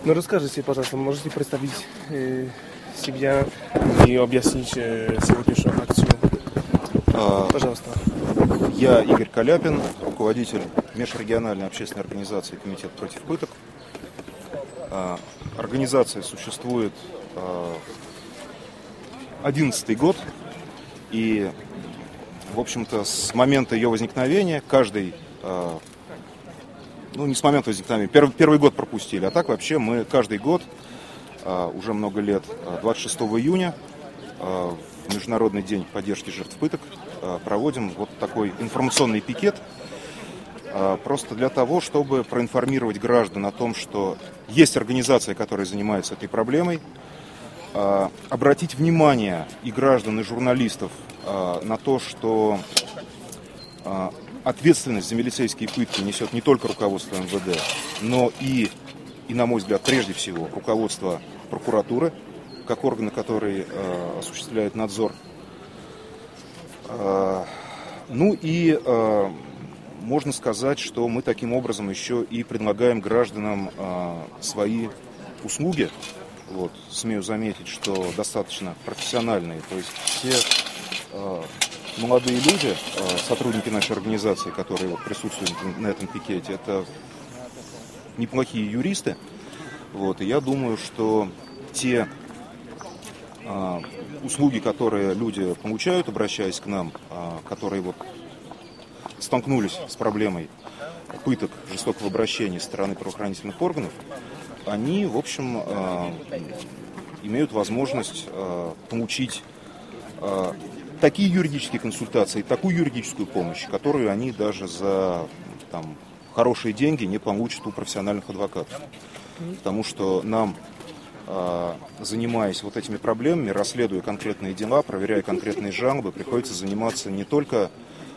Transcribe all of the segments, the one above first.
Ну, расскажите, пожалуйста, можете представить себя и объяснить сегодняшнюю акцию? Пожалуйста. Я Игорь Каляпин, руководитель межрегиональной общественной организации «Комитет против пыток». Организация существует 11-й год, и, в общем-то, с момента ее возникновения не с момента возникновения, первый год пропустили, а так вообще мы каждый год, уже много лет, 26 июня, в Международный день поддержки жертв пыток, проводим вот такой информационный пикет, просто для того, чтобы проинформировать граждан о том, что есть организация, которая занимается этой проблемой, обратить внимание и граждан, и журналистов на то, что ответственность за милицейские пытки несет не только руководство МВД, но и, на мой взгляд, прежде всего, руководство прокуратуры, как органа, который осуществляет надзор. Можно сказать, что мы таким образом еще и предлагаем гражданам свои услуги. Вот, смею заметить, что достаточно профессиональные. То есть все молодые люди, сотрудники нашей организации, которые вот присутствуют на этом пикете, это неплохие юристы. Вот, и я думаю, что те услуги, которые люди получают, обращаясь к нам, которые вот столкнулись с проблемой пыток, жестокого обращения со стороны правоохранительных органов, они, в общем, имеют возможность получить такие юридические консультации, такую юридическую помощь, которую они даже за хорошие деньги не получат у профессиональных адвокатов. Потому что нам, занимаясь вот этими проблемами, расследуя конкретные дела, проверяя конкретные жалобы, приходится заниматься не только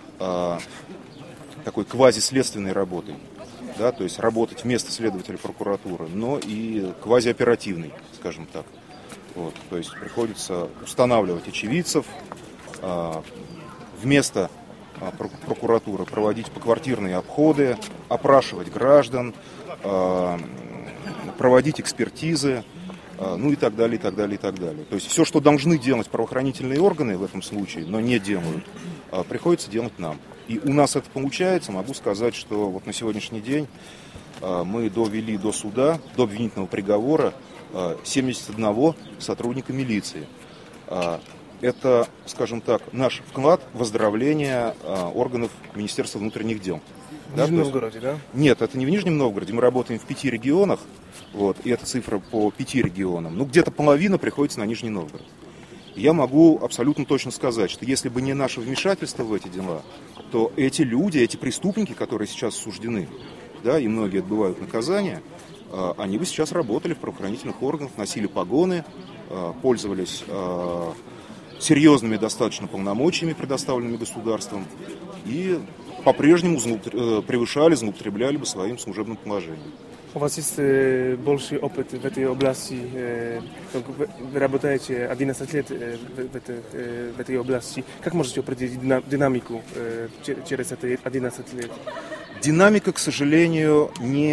такой квазиследственной работой, да, то есть работать вместо следователя прокуратуры, но и квазиоперативной, скажем так. Вот, то есть приходится устанавливать очевидцев, вместо прокуратуры проводить поквартирные обходы, опрашивать граждан, проводить экспертизы, и так далее, и так далее, и так далее. То есть все, что должны делать правоохранительные органы в этом случае, но не делают, приходится делать нам. И у нас это получается. Могу сказать, что вот на сегодняшний день мы довели до суда, до обвинительного приговора 71 сотрудника милиции. Это, скажем так, наш вклад в оздоровление органов Министерства внутренних дел. В Нижнем Новгороде, да? Нет, это не в Нижнем Новгороде. Мы работаем в 5 регионах, вот, и эта цифра по 5 регионам. Где-то половина приходится на Нижний Новгород. Я могу абсолютно точно сказать, что если бы не наше вмешательство в эти дела, то эти люди, эти преступники, которые сейчас осуждены, да, и многие отбывают наказание, они бы сейчас работали в правоохранительных органах, носили погоны, пользовались серьезными достаточно полномочиями, предоставленными государством, и по-прежнему злоупотребляли бы своим служебным положением. У вас есть больший опыт в этой области, вы работаете 11 лет в этой области. Как можете определить динамику через эти 11 лет? Динамика, к сожалению,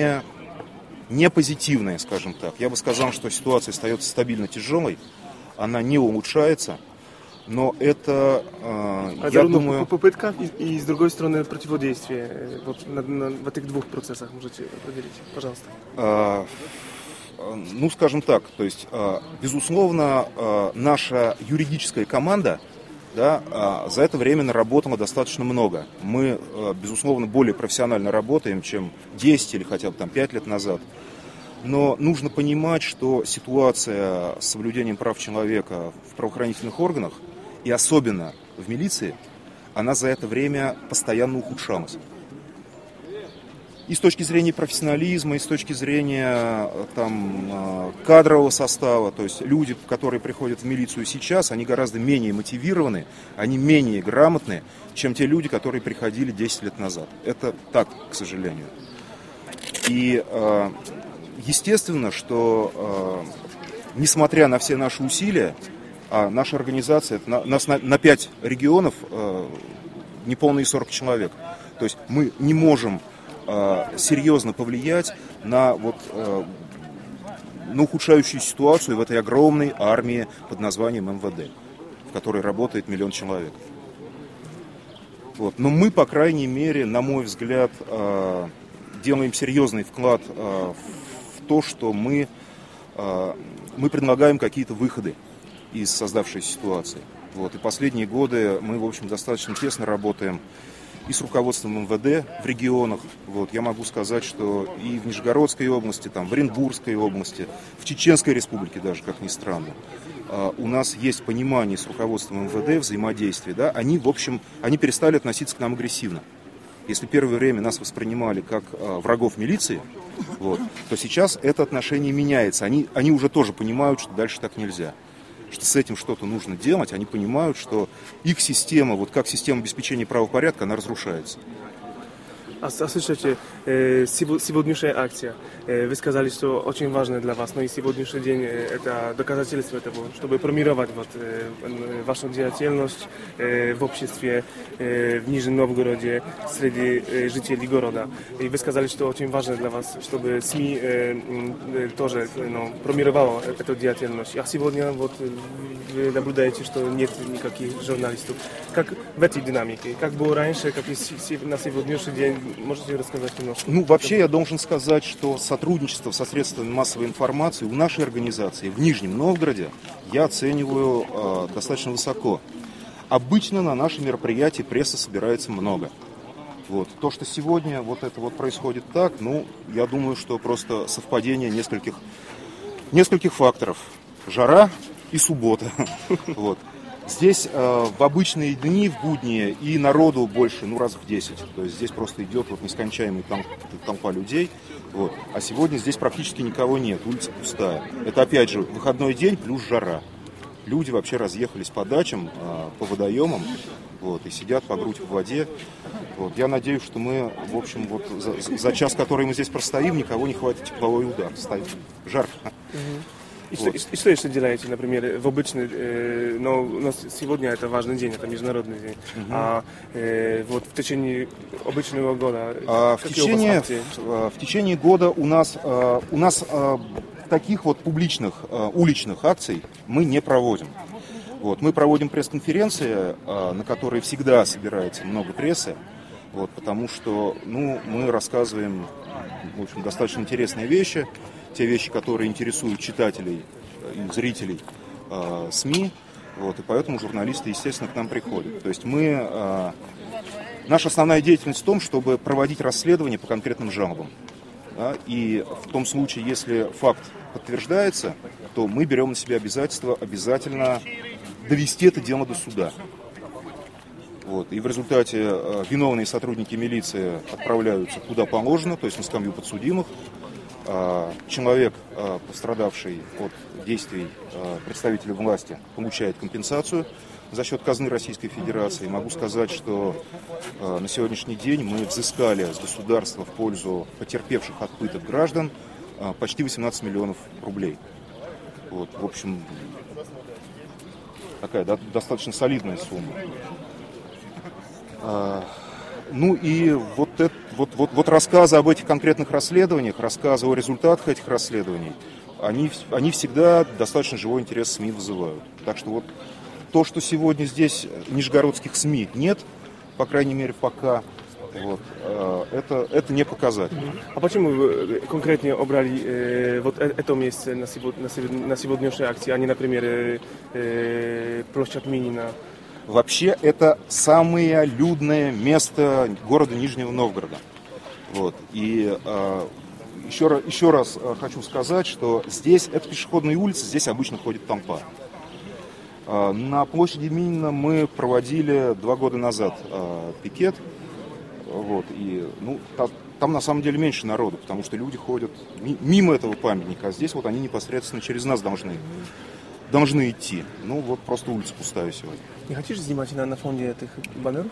не позитивная, скажем так. Я бы сказал, что ситуация остается стабильно тяжелой, она не улучшается. Но это, я думаю... Попытка и, с другой стороны, противодействие. Вот в этих двух процессах можете определить, пожалуйста. Скажем так, то есть, безусловно, наша юридическая команда, да, за это время наработала достаточно много. Мы, безусловно, более профессионально работаем, чем 10 или хотя бы 5 лет назад. Но нужно понимать, что ситуация с соблюдением прав человека в правоохранительных органах, и особенно в милиции, она за это время постоянно ухудшалась. И с точки зрения профессионализма, и с точки зрения кадрового состава, то есть люди, которые приходят в милицию сейчас, они гораздо менее мотивированы, они менее грамотны, чем те люди, которые приходили 10 лет назад. Это так, к сожалению. И естественно, что несмотря на все наши усилия, а наша организация, нас на 5 регионов неполные 40 человек. То есть мы не можем серьезно повлиять на на ухудшающую ситуацию в этой огромной армии под названием МВД, в которой работает 1 000 000 человек. Вот. Но мы, по крайней мере, на мой взгляд, делаем серьезный вклад в то, что мы предлагаем какие-то выходы из создавшейся ситуации. Вот. И последние годы мы, в общем, достаточно тесно работаем и с руководством МВД в регионах. Вот. Я могу сказать, что и в Нижегородской области, там, в Оренбургской области, в Чеченской республике даже, как ни странно, у нас есть понимание с руководством МВД, взаимодействие. Да? Они, в общем, они перестали относиться к нам агрессивно. Если первое время нас воспринимали как врагов милиции, вот, то сейчас это отношение меняется. Они уже тоже понимают, что дальше так нельзя. Что с этим что-то нужно делать, они понимают, что их система, вот как система обеспечения правопорядка, она разрушается. A słyszycie, сегодняшняя акция, вы сказали, что очень важно для вас, но и сегодняшний день это доказательство того, чтобы промировать вот, вашу деятельность в обществе в Нижнем Новгороде среди жителей города. И вы сказали, что очень важно для вас, чтобы СМИ тоже промировало эту деятельность. А сегодня вот вы наблюдаете, что нет никаких журналистов. Как в этой динамике? Как было раньше, как и на сегодняшний день? Можете рассказать немножко? Ну, вообще я должен сказать, что сотрудничество со средствами массовой информации у нашей организации в Нижнем Новгороде я оцениваю достаточно высоко. Обычно на наши мероприятия прессы собирается много. Вот. То, что сегодня вот это вот происходит так, ну, я думаю, что просто совпадение нескольких факторов. Жара и суббота. Вот. Здесь в обычные дни, в будни, и народу больше, раз в 10. То есть здесь просто идет вот нескончаемая толпа людей. Вот. А сегодня здесь практически никого нет, улица пустая. Это опять же выходной день плюс жара. Люди вообще разъехались по дачам, по водоемам, вот, и сидят по грудь в воде. Вот. Я надеюсь, что мы, в общем, вот за час, который мы здесь простоим, никого не хватит тепловой удар. Жарко. И что еще делаете, например, в обычный, но сегодня это важный день, это международный день, а вот в течение обычного года в течение года у нас таких вот публичных, уличных акций мы не проводим. Вот, мы проводим пресс-конференции, на которые всегда собирается много прессы, вот, потому что мы рассказываем, в общем, достаточно интересные вещи, те вещи, которые интересуют читателей и зрителей СМИ, вот, и поэтому журналисты, естественно, к нам приходят. То есть наша основная деятельность в том, чтобы проводить расследования по конкретным жалобам. Да, и в том случае, если факт подтверждается, то мы берем на себя обязательство обязательно довести это дело до суда. Вот, и в результате виновные сотрудники милиции отправляются куда положено, то есть на скамью подсудимых. Человек, пострадавший от действий представителей власти, получает компенсацию за счет казны Российской Федерации. Могу сказать, что на сегодняшний день мы взыскали с государства в пользу потерпевших от пыток граждан почти 18 миллионов рублей. Вот, в общем, такая достаточно солидная сумма. Ну и вот рассказы об этих конкретных расследованиях, рассказы о результатах этих расследований, они всегда достаточно живой интерес СМИ вызывают. Так что вот то, что сегодня здесь нижегородских СМИ нет, по крайней мере пока, вот, это не показатель. А почему вы конкретно убрали вот это место на сегодняшней акции, а не, например, площадь Минина? Вообще это самое людное место города Нижнего Новгорода. Вот. И еще раз хочу сказать, что здесь, это пешеходная улица, здесь обычно ходит толпа. На площади Минина мы проводили 2 года назад пикет. Вот. И, там на самом деле меньше народу, потому что люди ходят мимо этого памятника, а здесь вот они непосредственно через нас должны идти. Ну вот просто улица пустая сегодня. Не хочешь снимать на фоне этих баннеров?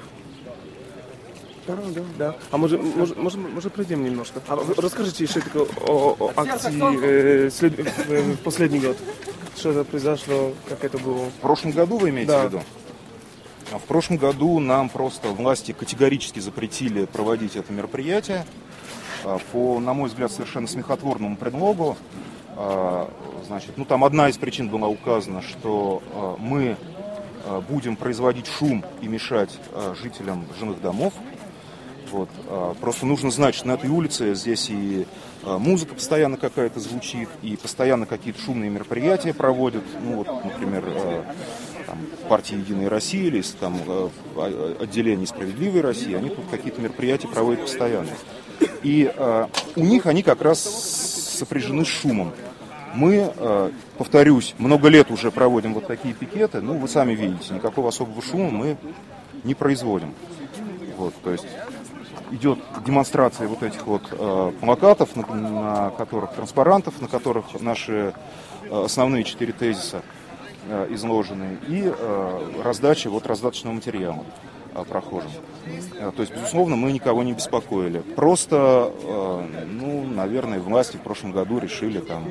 Да. А может пройдем немножко? Расскажите еще о акции в последний год. Что это произошло, как это было? В прошлом году вы имеете в виду? В прошлом году нам просто власти категорически запретили проводить это мероприятие по, на мой взгляд, совершенно смехотворному предлогу. значит, там одна из причин была указана, что мы будем производить шум и мешать жителям жилых домов. Вот. Просто нужно знать, что на этой улице здесь и музыка постоянно какая-то звучит, и постоянно какие-то шумные мероприятия проводят. Например, там, партия «Единая Россия» или там, отделение «Справедливой России», они тут какие-то мероприятия проводят постоянно. И у них они как раз сопряжены с шумом. Мы, повторюсь, много лет уже проводим вот такие пикеты. Вы сами видите, никакого особого шума мы не производим. Вот, то есть идет демонстрация вот этих вот плакатов, на которых, транспарантов, на которых наши основные 4 тезиса изложены, и раздача раздаточного материала прохожим. То есть, безусловно, мы никого не беспокоили. Просто, наверное, власти в прошлом году решили там...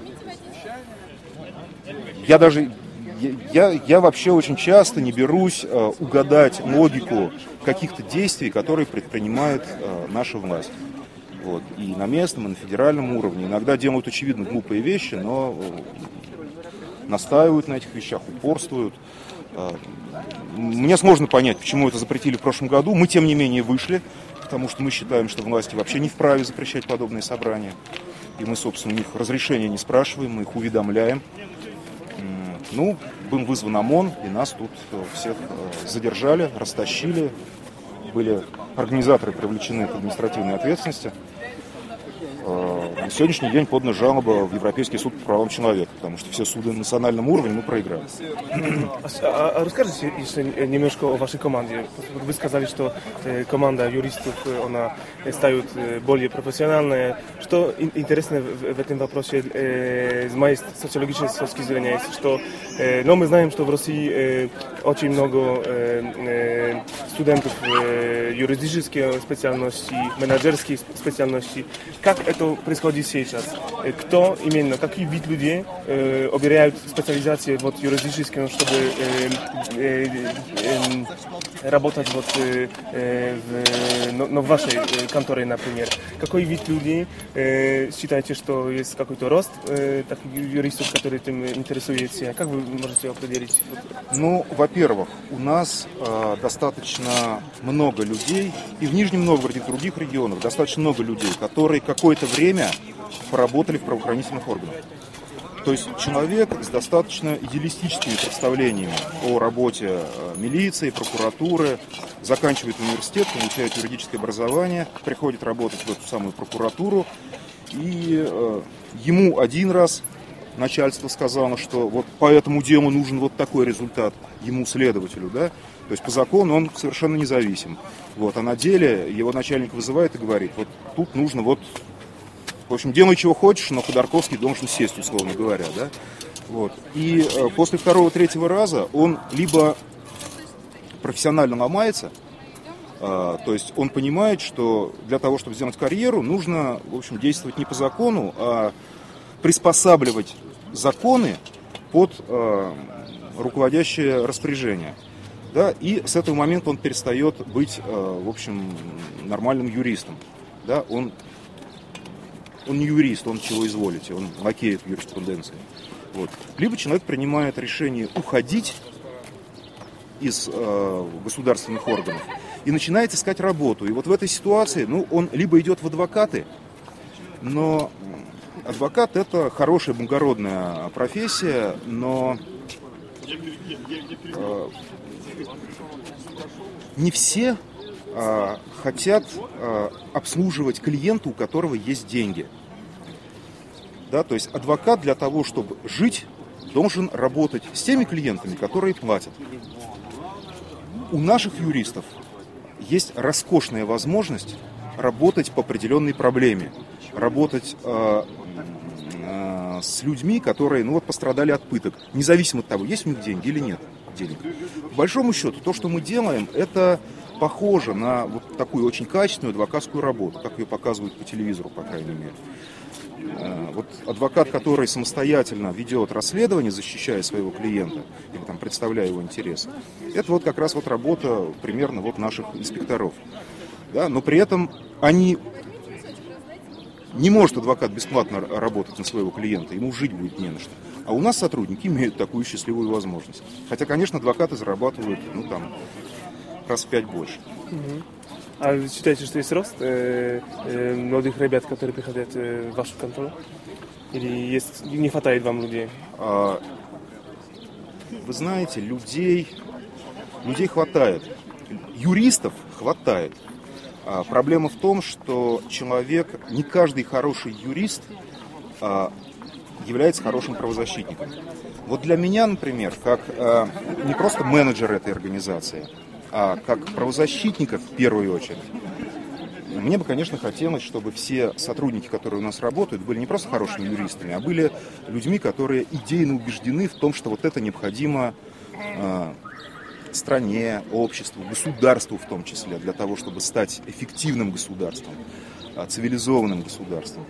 Я вообще очень часто не берусь угадать логику каких-то действий, которые предпринимает наша власть. Вот. И на местном, и на федеральном уровне. Иногда делают очевидно глупые вещи, но настаивают на этих вещах, упорствуют. Мне сложно понять, почему это запретили в прошлом году. Мы, тем не менее, вышли, потому что мы считаем, что власти вообще не вправе запрещать подобные собрания. И мы, собственно, у них разрешения не спрашиваем, мы их уведомляем. Был вызван ОМОН, и нас тут всех задержали, растащили. Были организаторы привлечены к административной ответственности. На сегодняшний день подана жалоба в Европейский суд по правам человека, потому что все суды на национальном уровне мы проиграли. Расскажите еще немножко о вашей команде. Вы сказали, что команда юристов, она стает более профессиональной. Что интересно в этом вопросе с моей социологической точки зрения, что мы знаем, что в России очень много студентов юридических специальностей, менеджерских специальностей. Как это происходит сейчас? Кто именно, какие вид людей обирают специализации юридические, чтобы работать в вашей конторе, например? Какой вид людей считаете, что есть какой-то рост таких юристов, которые этим интересуются? Как вы можете определить? Во-первых, у нас достаточно много людей, и в Нижнем Новгороде, и в других регионах достаточно много людей, которые какое-то время поработали в правоохранительных органах. То есть человек с достаточно идеалистическими представлениями о работе милиции, прокуратуры, заканчивает университет, получает юридическое образование, приходит работать в эту самую прокуратуру, и ему один раз начальство сказало, что вот по этому делу нужен вот такой результат ему, следователю, да? То есть по закону он совершенно независим. А на деле его начальник вызывает и говорит, вот тут нужно в общем, делай чего хочешь, но Ходорковский должен сесть, условно говоря, да? И после 2-3 раза он либо профессионально ломается, то есть он понимает, что для того, чтобы сделать карьеру, нужно, в общем, действовать не по закону, а приспосабливать законы под руководящее распоряжение. Да? И с этого момента он перестает быть, в общем, нормальным юристом. Да? Он не юрист, он чего изволите, он лакеет в юриспруденции. Либо человек принимает решение уходить из государственных органов и начинает искать работу. И в этой ситуации, он либо идет в адвокаты, но адвокат — это хорошая, благородная профессия, но не все хотят обслуживать клиента, у которого есть деньги. Да, то есть адвокат для того, чтобы жить, должен работать с теми клиентами, которые платят. У наших юристов есть роскошная возможность работать по определенной проблеме, работать с людьми, которые пострадали от пыток, независимо от того, есть у них деньги или нет денег. По большому счету, то, что мы делаем, это похоже на такую очень качественную адвокатскую работу, как ее показывают по телевизору, по крайней мере. Адвокат, который самостоятельно ведет расследование, защищая своего клиента или представляя его интересы, это как раз работа примерно наших инспекторов. Да? Но при этом они не может адвокат бесплатно работать на своего клиента, ему жить будет не на что. А у нас сотрудники имеют такую счастливую возможность. Хотя, конечно, адвокаты зарабатывают, раз в 5 больше. А вы считаете, что есть рост молодых ребят, которые приходят в вашу контору? Или не хватает вам людей? Вы знаете, людей хватает. Юристов хватает. Проблема в том, что не каждый хороший юрист является хорошим правозащитником. Вот для меня, например, как не просто менеджер этой организации, а как правозащитника в первую очередь, мне бы, конечно, хотелось, чтобы все сотрудники, которые у нас работают, были не просто хорошими юристами, а были людьми, которые идейно убеждены в том, что вот это необходимо стране, обществу, государству в том числе, для того, чтобы стать эффективным государством, цивилизованным государством.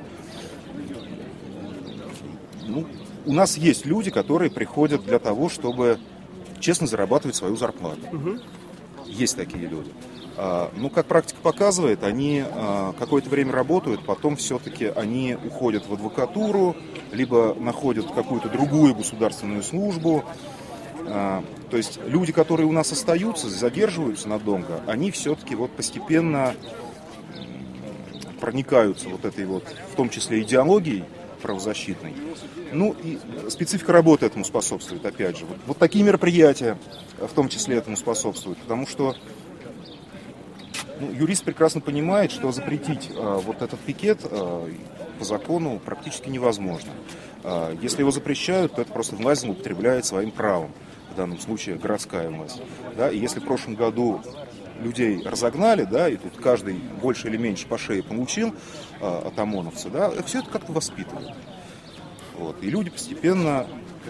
У нас есть люди, которые приходят для того, чтобы честно зарабатывать свою зарплату. Есть такие люди. Как практика показывает, они какое-то время работают, потом все-таки они уходят в адвокатуру, либо находят какую-то другую государственную службу. То есть люди, которые у нас остаются, задерживаются надолго, они все-таки постепенно проникаются этой в том числе идеологией правозащитной. И специфика работы этому способствует, опять же. Вот такие мероприятия в том числе этому способствуют, потому что юрист прекрасно понимает, что запретить этот пикет по закону практически невозможно. Если его запрещают, то это просто власть злоупотребляет своим правом, в данном случае городская власть. И если в прошлом году людей разогнали, и тут каждый больше или меньше по шее получил от ОМОНовца, все это как-то воспитывает. И люди постепенно,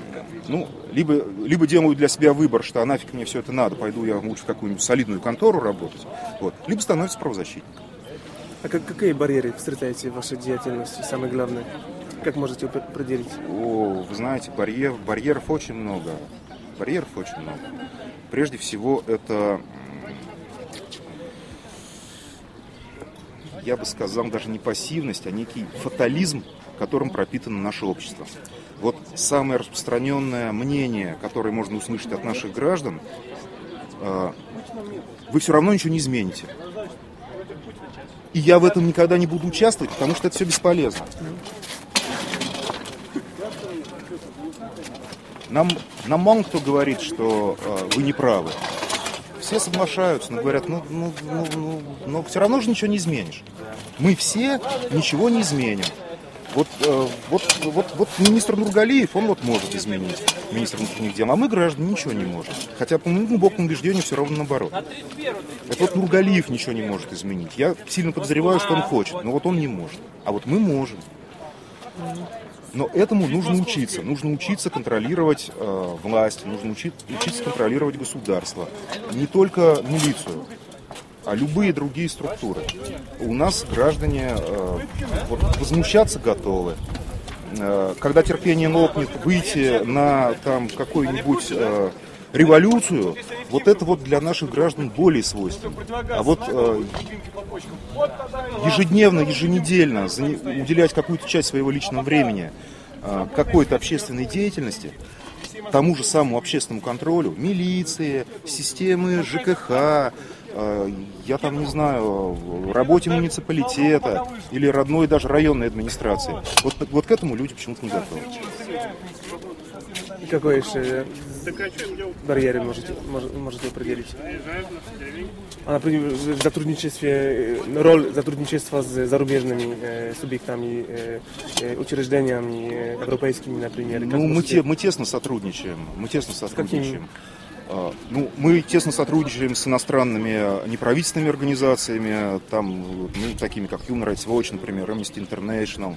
либо делают для себя выбор, что нафиг мне все это надо, пойду я лучше в какую-нибудь солидную контору работать, либо становятся правозащитником. А какие барьеры встречаете в вашей деятельности, самое главное? Как можете определить? Вы знаете, барьеров очень много. Прежде всего, это, я бы сказал, даже не пассивность, а некий фатализм, которым пропитано наше общество. Самое распространенное мнение, которое можно услышать от наших граждан, вы все равно ничего не измените. И я в этом никогда не буду участвовать, потому что это все бесполезно. Нам мало кто говорит, что вы не правы. Все соглашаются, но говорят, но все равно же ничего не изменишь. Мы все ничего не изменим. Министр Нургалиев, он может изменить, министр внутренних дел, а мы, граждане, ничего не можем. Хотя по моему глубокому убеждению все равно наоборот. Это Нургалиев ничего не может изменить. Я сильно подозреваю, что он хочет, но он не может. А мы можем. Но этому нужно учиться. Нужно учиться контролировать власть, нужно учиться контролировать государство. Не только милицию, а любые другие структуры. У нас граждане возмущаться готовы. Когда терпение лопнет, выйти на какую-нибудь революцию, это для наших граждан более свойственно. А ежедневно, уделять какую-то часть своего личного времени какой-то общественной деятельности, тому же самому общественному контролю, милиции, системы ЖКХ, я не знаю, работе муниципалитета или родной даже районной администрации. К этому люди почему-то не готовы. Какой еще барьеры можете определить? Например, в сотрудничестве, роль сотрудничества с зарубежными субъектами, учреждениями европейскими, например. Мы тесно сотрудничаем. Мы тесно сотрудничаем с иностранными неправительственными организациями, такими как Human Rights Watch, например, Amnesty International.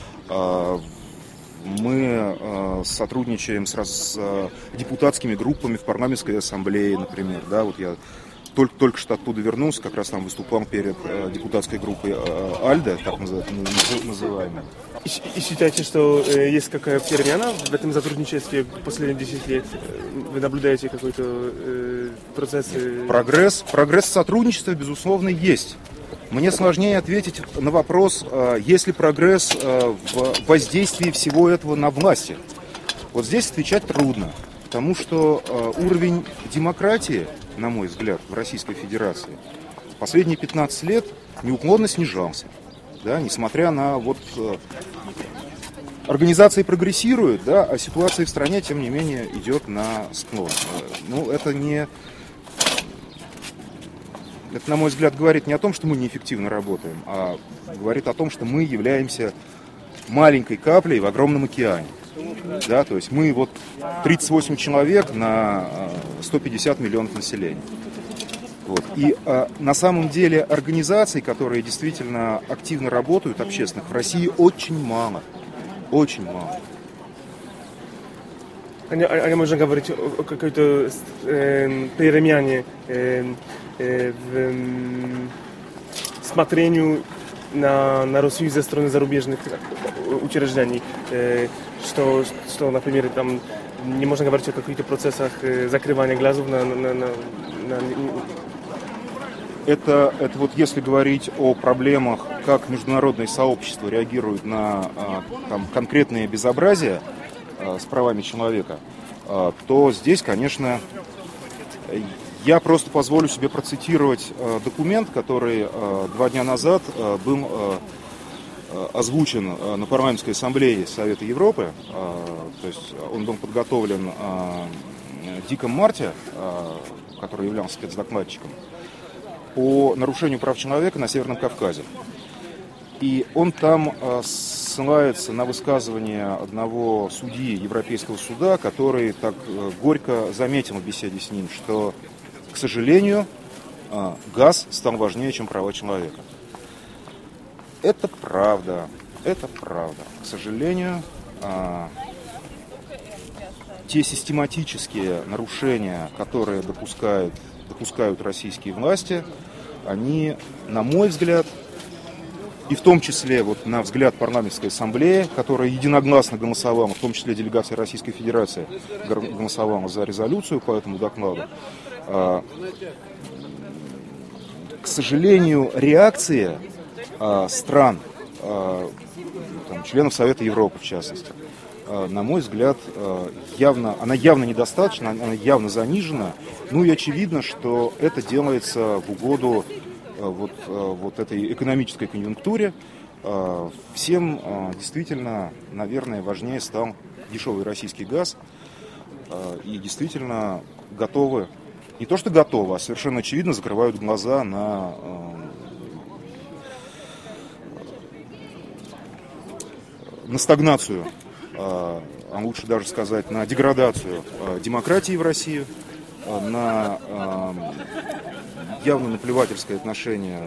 Мы сотрудничаем с депутатскими группами в парламентской ассамблее, например. Я только что оттуда вернулся, как раз там выступал перед депутатской группой АЛДЕ, так называемой. И считаете, что есть какая-то перемена в этом сотрудничестве последние 10 лет? Вы наблюдаете какой-то процесс? Прогресс в сотрудничестве, безусловно, есть. Мне сложнее ответить на вопрос, есть ли прогресс в воздействии всего этого на власти. Вот здесь отвечать трудно, потому что уровень демократии, на мой взгляд, в Российской Федерации последние 15 лет неуклонно снижался. Да, несмотря на вот организации прогрессируют, да, а ситуация в стране, тем не менее, идет на склон. Ну, это, на мой взгляд, говорит не о том, что мы неэффективно работаем, а говорит о том, что мы являемся маленькой каплей в огромном океане. Да, то есть мы вот 38 человек на 150 миллионов населения. Вот. И на самом деле организаций, которые действительно активно работают, общественных, в России очень мало. Очень мало. A nie można mówić o jakiejś przemianie w смотрению на Россию ze strony зарубежных учреждений, что, например, там не можно говорить о каких-то процессах закрывания глазов Это вот если говорить о проблемах, как международное сообщество реагирует на там, конкретные безобразия с правами человека, то здесь, конечно, я просто позволю себе процитировать документ, который 2 дня назад был озвучен на парламентской ассамблее Совета Европы. То есть он был подготовлен Диком Марти, который являлся спецдокладчиком, по нарушению прав человека на Северном Кавказе. И он там ссылается на высказывание одного судьи Европейского суда, который так горько заметил в беседе с ним, что, к сожалению, газ стал важнее, чем права человека. Это правда, это правда. К сожалению, те систематические нарушения, которые допускают российские власти, они, на мой взгляд, и в том числе вот на взгляд парламентской ассамблеи, которая единогласно голосовала, в том числе делегация Российской Федерации голосовала за резолюцию по этому докладу, к сожалению, реакция стран, там, членов Совета Европы в частности, на мой взгляд, она явно недостаточна, она явно занижена. Ну и очевидно, что это делается в угоду вот этой экономической конъюнктуре. Всем действительно, наверное, важнее стал дешевый российский газ. И действительно готовы, не то что готовы, а совершенно очевидно закрывают глаза на стагнацию, а лучше даже сказать, на деградацию демократии в России, на явно наплевательское отношение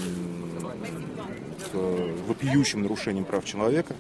к вопиющим нарушениям прав человека.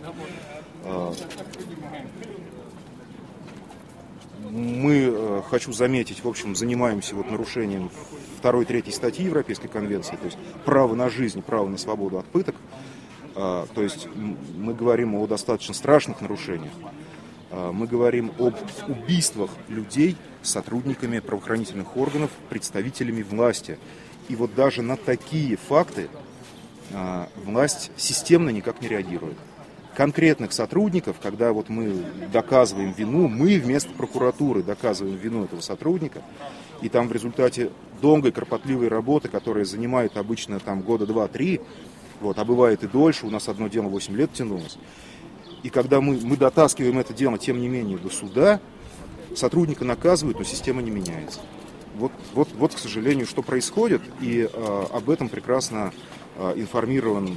Мы, хочу заметить, в общем, занимаемся вот нарушением 2-3 статьи Европейской конвенции, то есть право на жизнь, право на свободу от пыток. То есть мы говорим о достаточно страшных нарушениях. Мы говорим об убийствах людей сотрудниками правоохранительных органов, представителями власти. И вот даже на такие факты власть системно никак не реагирует. Конкретных сотрудников, когда вот мы доказываем вину, мы вместо прокуратуры доказываем вину этого сотрудника, и там в результате долгой, кропотливой работы, которая занимает обычно там года 2-3, вот, а бывает и дольше, у нас одно дело 8 лет тянулось. И когда мы дотаскиваем это дело, тем не менее, до суда, сотрудника наказывают, но система не меняется. Вот, к сожалению, что происходит, и об этом прекрасно информирован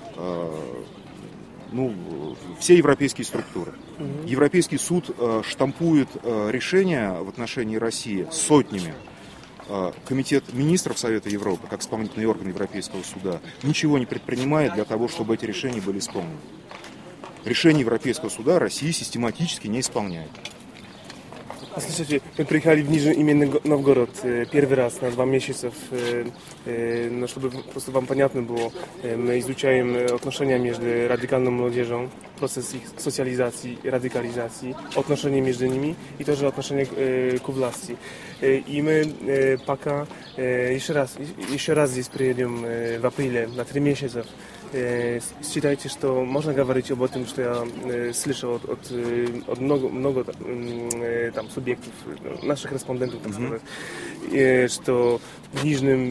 все европейские структуры. Европейский суд штампует решения в отношении России сотнями. Комитет министров Совета Европы, как исполнительный орган Европейского суда, ничего не предпринимает для того, чтобы эти решения были исполнены. Решения Европейского суда Россия систематически не исполняет. Слушайте, мы приехали в Нижний Новгород первый раз на 2 месяца, но чтобы просто вам понятно было, мы изучаем отношения между радикальной молодежью, процесс их социализации и радикализации, отношения между ними и тоже отношения к власти. И мы пока еще раз здесь приедем в апреле на 3 месяца. Считайте, что можно говорить об этом, что я слышал от много там субъектов, наших респондентов, так сказать, что в Нижнем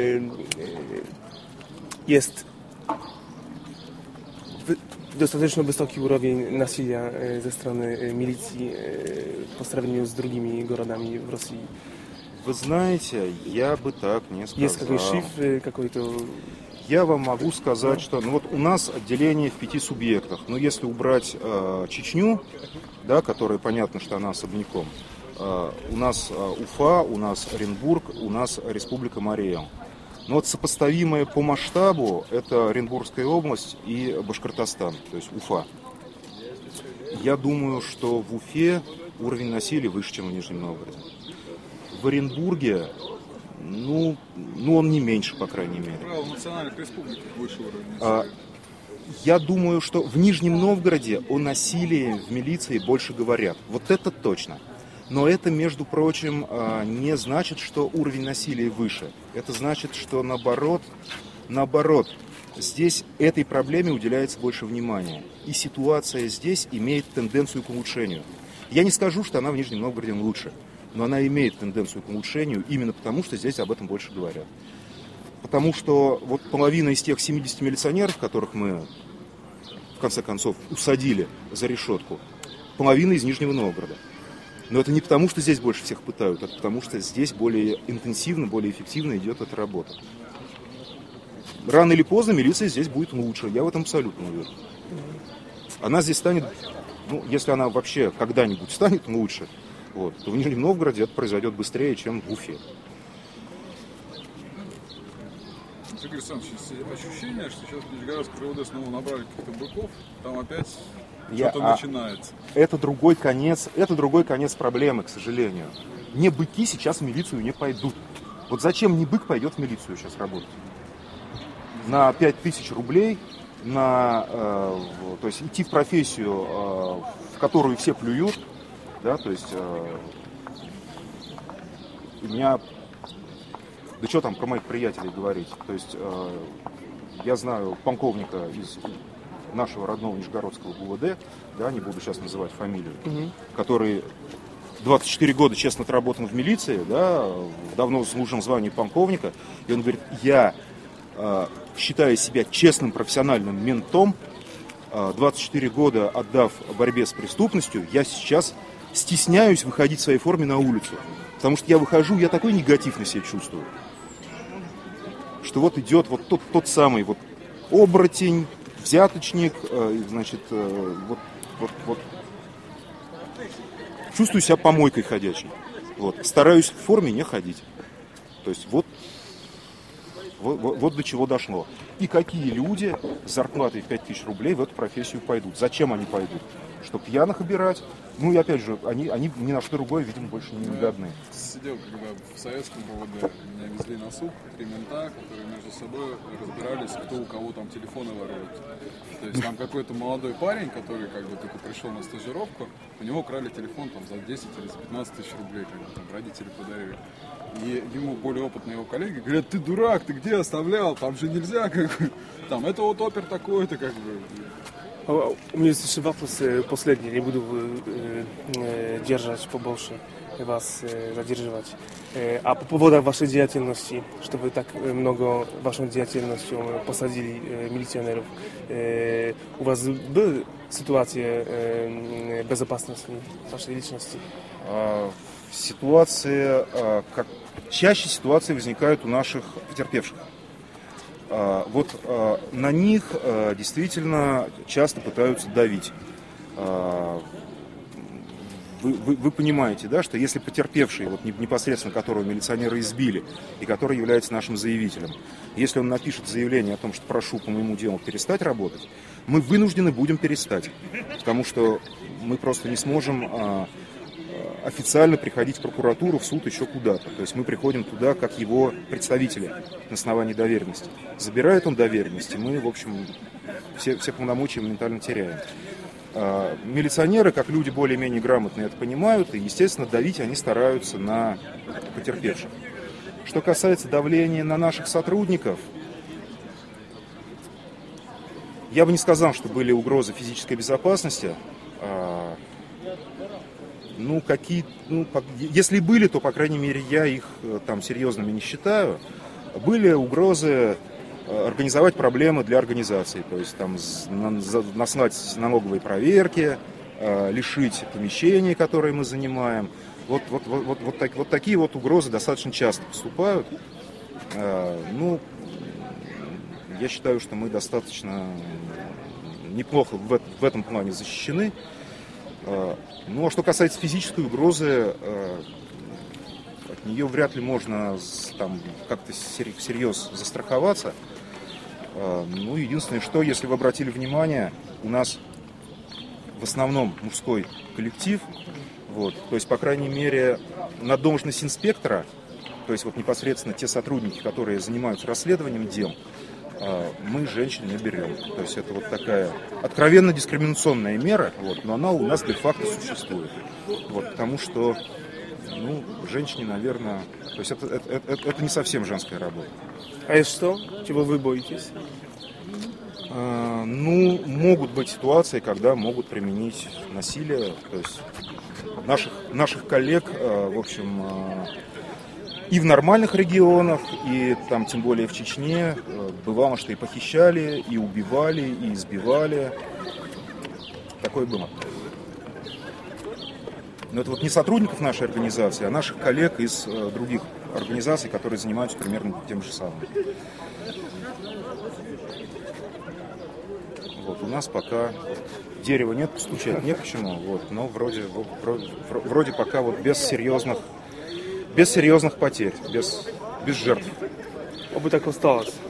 есть достаточно высокий уровень насилия со стороны милиции по сравнению с другими городами в России. Вы знаете, я бы так не сказал. Есть какой-то шифр, какой-то... Я вам могу сказать, что вот у нас отделение в 5 субъектах. Но если убрать Чечню, да, которая понятно, что она особняком, у нас Уфа, у нас Оренбург, у нас Республика Марий-Эл. Но вот сопоставимые по масштабу это Оренбургская область и Башкортостан, то есть Уфа. Я думаю, что в Уфе уровень насилия выше, чем в Нижнем Новгороде. В Оренбурге, ну он не меньше, по крайней мере. В национальных республиках выше уровень насилия. Я думаю, что в Нижнем Новгороде о насилии в милиции больше говорят. Вот это точно. Но это, между прочим, не значит, что уровень насилия выше. Это значит, что наоборот, здесь этой проблеме уделяется больше внимания. И ситуация здесь имеет тенденцию к улучшению. Я не скажу, что она в Нижнем Новгороде лучше, но она имеет тенденцию к улучшению именно потому, что здесь об этом больше говорят. Потому что вот половина из тех 70 милиционеров, которых мы, в конце концов, усадили за решетку, половина из Нижнего Новгорода. Но это не потому, что здесь больше всех пытают, это потому, что здесь более интенсивно, более эффективно идет эта работа. Рано или поздно милиция здесь будет лучше, я в этом абсолютно уверен. Она здесь станет, если она вообще когда-нибудь станет лучше, то в Нижнем Новгороде это произойдет быстрее, чем в Уфе. Игорь Александрович, ощущение, что сейчас в Нижегородской РОВД снова набрали каких-то быков, там опять что-то начинается. Это другой конец проблемы, к сожалению. Не быки сейчас в милицию не пойдут. Вот зачем не бык пойдет в милицию сейчас работать? На 5000 рублей, то есть идти в профессию, в которую все плюют, да, то есть у меня, да что там про моих приятелей говорить, то есть я знаю полковника из нашего родного Нижегородского ГУВД, да, не буду сейчас называть фамилию, который 24 года честно отработан в милиции, да, в давно заслуженном звании полковника, и он говорит, я считаю себя честным профессиональным ментом, 24 года отдав борьбе с преступностью, я сейчас стесняюсь выходить в своей форме на улицу, потому что я выхожу, я такой негатив на себя чувствую, что вот идет вот тот самый вот оборотень, взяточник, значит, вот чувствую себя помойкой ходячей. Стараюсь в форме не ходить. То есть вот до чего дошло. И какие люди с зарплатой в 5000 рублей в эту профессию пойдут? Зачем они пойдут? Чтобы пьяных обирать? И опять же, они ни на что другое, видимо, больше не годны. Сидел, когда в советском ГУВД меня везли на суд 3 мента, которые между собой разбирались, кто у кого там телефоны ворует. То есть там какой-то молодой парень, который как бы только пришел на стажировку, у него украли телефон там за 10 или за 15 тысяч рублей, как бы, там родители подарили. И ему более опытные его коллеги говорят, ты дурак, ты где оставлял, там же нельзя, как бы, там, это вот опер такой-то, как бы. У меня есть еще вопрос последний, не буду держать побольше вас задерживать. А по поводу вашей деятельности, что вы так много вашей деятельностью посадили милиционеров, у вас была ситуация безопасности вашей личности? Чаще ситуации возникают у наших потерпевших. На них действительно часто пытаются давить. Вы понимаете, да, что если потерпевший, непосредственно которого милиционеры избили, и который является нашим заявителем, если он напишет заявление о том, что прошу по моему делу перестать работать, мы вынуждены будем перестать, потому что мы просто не сможем официально приходить в прокуратуру, в суд, еще куда-то. То есть мы приходим туда как его представители на основании доверенности. Забирает он доверенности, мы, в общем, все полномочия моментально теряем. Милиционеры, как люди более-менее грамотные, это понимают, и, естественно, давить они стараются на потерпевших. Что касается давления на наших сотрудников, я бы не сказал, что были угрозы физической безопасности. Если были, то, по крайней мере, я их там серьезными не считаю. Были угрозы организовать проблемы для организации, то есть там наслать налоговые проверки, лишить помещений, которые мы занимаем. Вот такие вот угрозы достаточно часто поступают. Я считаю, что мы достаточно неплохо в этом плане защищены. А что касается физической угрозы, от нее вряд ли можно там как-то всерьез застраховаться. Единственное, что, если вы обратили внимание, у нас в основном мужской коллектив, то есть, по крайней мере, на должность инспектора, то есть вот непосредственно те сотрудники, которые занимаются расследованием дел, мы женщин не берем. То есть это вот такая откровенно дискриминационная мера, но она у нас де-факто существует. Потому что женщине, наверное, то есть это не совсем женская работа. А есть что? Чего вы боитесь? Могут быть ситуации, когда могут применить насилие. То есть наших коллег, в общем, и в нормальных регионах, и там, тем более в Чечне, бывало, что и похищали, и убивали, и избивали. Такое было. Но это вот не сотрудников нашей организации, а наших коллег из других организаций, которые занимаются примерно тем же самым. У нас пока дерева нет, постучать не к чему, но вроде пока без серьезных потерь, без жертв. Oby tak осталось.